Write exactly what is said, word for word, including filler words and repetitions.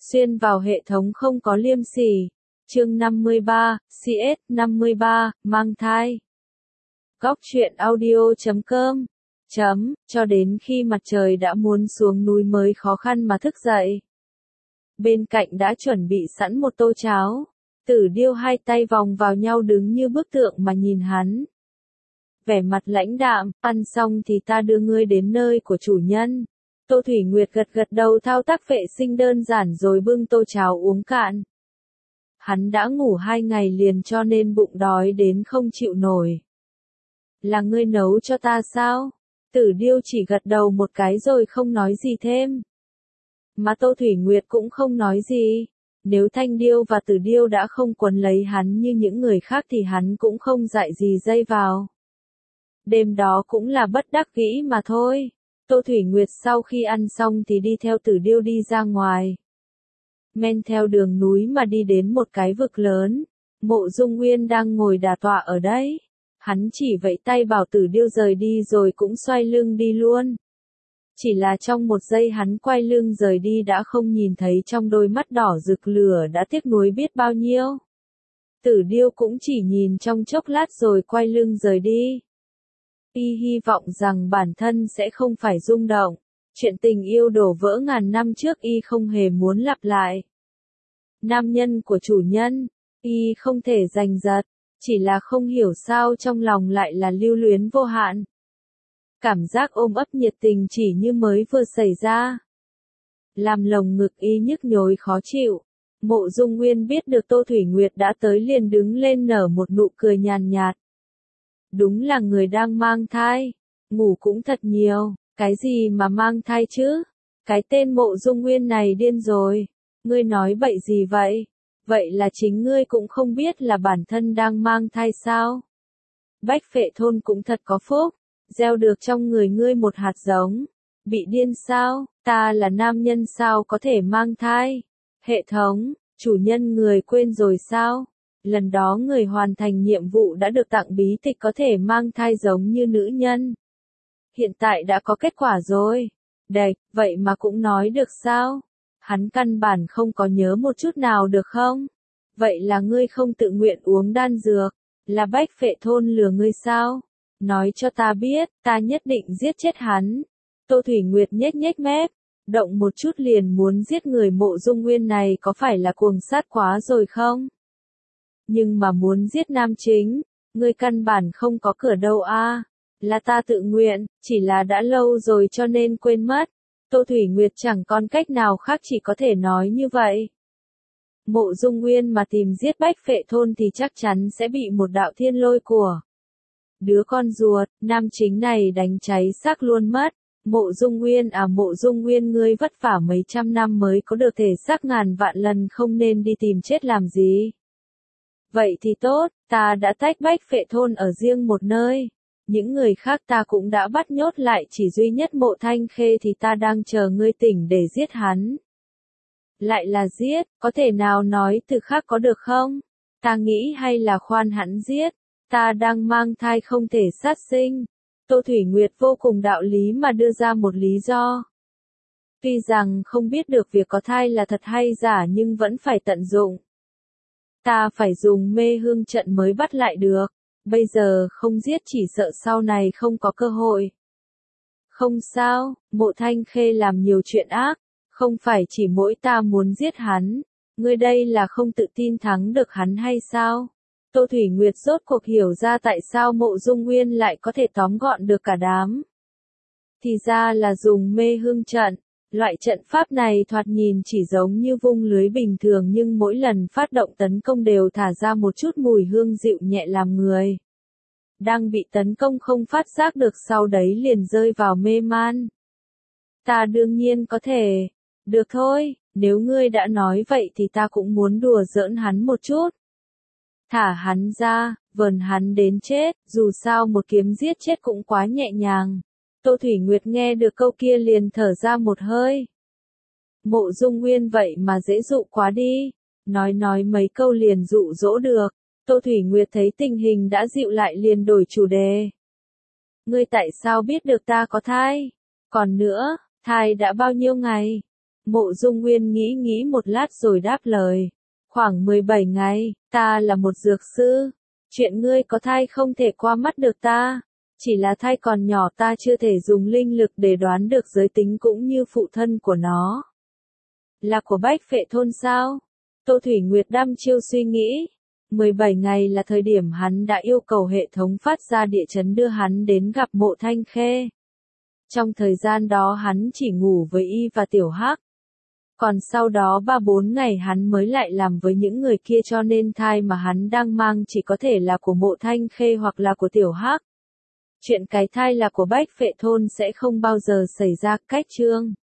xuyên vào hệ thống không có liêm sỉ. Chương năm mươi ba, xê ét năm mươi ba, mang thai. Góc truyện audio chấm com chấm, cho đến khi mặt trời đã muốn xuống núi mới khó khăn mà thức dậy. Bên cạnh đã chuẩn bị sẵn một tô cháo. Tử Điêu hai tay vòng vào nhau đứng như bức tượng mà nhìn hắn. Vẻ mặt lãnh đạm, ăn xong thì ta đưa ngươi đến nơi của chủ nhân. Tô Thủy Nguyệt gật gật đầu thao tác vệ sinh đơn giản rồi bưng tô cháo uống cạn. Hắn đã ngủ hai ngày liền cho nên bụng đói đến không chịu nổi. Là ngươi nấu cho ta sao? Tử Điêu chỉ gật đầu một cái rồi không nói gì thêm. Mà Tô Thủy Nguyệt cũng không nói gì. Nếu Thanh Điêu và Tử Điêu đã không quấn lấy hắn như những người khác thì hắn cũng không dại gì dây vào. Đêm đó cũng là bất đắc dĩ mà thôi. Tô Thủy Nguyệt sau khi ăn xong thì đi theo Tử Điêu đi ra ngoài. Men theo đường núi mà đi đến một cái vực lớn. Mộ Dung Nguyên đang ngồi đả tọa ở đấy. Hắn chỉ vẫy tay bảo Tử Điêu rời đi rồi cũng xoay lưng đi luôn. Chỉ là trong một giây hắn quay lưng rời đi đã không nhìn thấy trong đôi mắt đỏ rực lửa đã tiếc nuối biết bao nhiêu. Tử Điêu cũng chỉ nhìn trong chốc lát rồi quay lưng rời đi. Y hy vọng rằng bản thân sẽ không phải rung động. Chuyện tình yêu đổ vỡ ngàn năm trước Y không hề muốn lặp lại. Nam nhân của chủ nhân, Y không thể giành giật, chỉ là không hiểu sao trong lòng lại là lưu luyến vô hạn. Cảm giác ôm ấp nhiệt tình chỉ như mới vừa xảy ra. Làm lồng ngực Y nhức nhối khó chịu. Mộ Dung Nguyên biết được Tô Thủy Nguyệt đã tới liền đứng lên nở một nụ cười nhàn nhạt. Đúng là người đang mang thai, ngủ cũng thật nhiều, cái gì mà mang thai chứ? Cái tên Mộ Dung Nguyên này điên rồi, ngươi nói bậy gì vậy? Vậy là chính ngươi cũng không biết là bản thân đang mang thai sao? Bách Phệ Thôn cũng thật có phúc, gieo được trong người ngươi một hạt giống. Bị điên sao? Ta là nam nhân sao có thể mang thai? Hệ thống, chủ nhân người quên rồi sao? Lần đó người hoàn thành nhiệm vụ đã được tặng bí tịch có thể mang thai giống như nữ nhân. Hiện tại đã có kết quả rồi. Đệch, vậy mà cũng nói được sao? Hắn căn bản không có nhớ một chút nào được không? Vậy là ngươi không tự nguyện uống đan dược, là Bách Phệ Thôn lừa ngươi sao? Nói cho ta biết, ta nhất định giết chết hắn. Tô Thủy Nguyệt nhếch nhếch mép, động một chút liền muốn giết người Mộ Dung Nguyên này có phải là cuồng sát quá rồi không? Nhưng mà muốn giết nam chính, ngươi căn bản không có cửa đâu a. À. Là ta tự nguyện, chỉ là đã lâu rồi cho nên quên mất. Tô Thủy Nguyệt chẳng còn cách nào khác chỉ có thể nói như vậy. Mộ Dung Nguyên mà tìm giết Bách Phệ Thôn thì chắc chắn sẽ bị một đạo thiên lôi của. Đứa con ruột, nam chính này đánh cháy xác luôn mất. Mộ Dung Nguyên à Mộ Dung Nguyên ngươi vất vả mấy trăm năm mới có được thể xác ngàn vạn lần không nên đi tìm chết làm gì. Vậy thì tốt, ta đã tách Bách Phệ Thôn ở riêng một nơi. Những người khác ta cũng đã bắt nhốt lại chỉ duy nhất Mộ Thanh Khê thì ta đang chờ ngươi tỉnh để giết hắn. Lại là giết, có thể nào nói từ khác có được không? Ta nghĩ hay là khoan hẳn giết, ta đang mang thai không thể sát sinh. Tô Thủy Nguyệt vô cùng đạo lý mà đưa ra một lý do. Tuy rằng không biết được việc có thai là thật hay giả nhưng vẫn phải tận dụng. Ta phải dùng mê hương trận mới bắt lại được. Bây giờ không giết chỉ sợ sau này không có cơ hội. Không sao, Mộ Thanh Khê làm nhiều chuyện ác. Không phải chỉ mỗi ta muốn giết hắn. Ngươi đây là không tự tin thắng được hắn hay sao? Tô Thủy Nguyệt rốt cuộc hiểu ra tại sao Mộ Dung Nguyên lại có thể tóm gọn được cả đám. Thì ra là dùng mê hương trận. Loại trận pháp này thoạt nhìn chỉ giống như vung lưới bình thường nhưng mỗi lần phát động tấn công đều thả ra một chút mùi hương dịu nhẹ làm người. Đang bị tấn công không phát giác được sau đấy liền rơi vào mê man. Ta đương nhiên có thể. Được thôi, nếu ngươi đã nói vậy thì ta cũng muốn đùa giỡn hắn một chút. Thả hắn ra, vờn hắn đến chết, dù sao một kiếm giết chết cũng quá nhẹ nhàng. Tô Thủy Nguyệt nghe được câu kia liền thở ra một hơi. Mộ Dung Nguyên vậy mà dễ dụ quá đi. Nói nói mấy câu liền dụ dỗ được. Tô Thủy Nguyệt thấy tình hình đã dịu lại liền đổi chủ đề. Ngươi tại sao biết được ta có thai? Còn nữa, thai đã bao nhiêu ngày? Mộ Dung Nguyên nghĩ nghĩ một lát rồi đáp lời. Khoảng mười bảy ngày, ta là một dược sư. Chuyện ngươi có thai không thể qua mắt được ta. Chỉ là thai còn nhỏ ta chưa thể dùng linh lực để đoán được giới tính cũng như phụ thân của nó. Là của Bách Phệ Thôn sao? Tô Thủy Nguyệt đăm chiêu suy nghĩ. mười bảy ngày là thời điểm hắn đã yêu cầu hệ thống phát ra địa chấn đưa hắn đến gặp Mộ Thanh Khê. Trong thời gian đó hắn chỉ ngủ với y và Tiểu Hắc. Còn sau đó ba bốn ngày hắn mới lại làm với những người kia, cho nên thai mà hắn đang mang chỉ có thể là của Mộ Thanh Khê hoặc là của Tiểu Hắc. Chuyện cái thai là của Bách Phệ Thôn sẽ không bao giờ xảy ra. Cách chương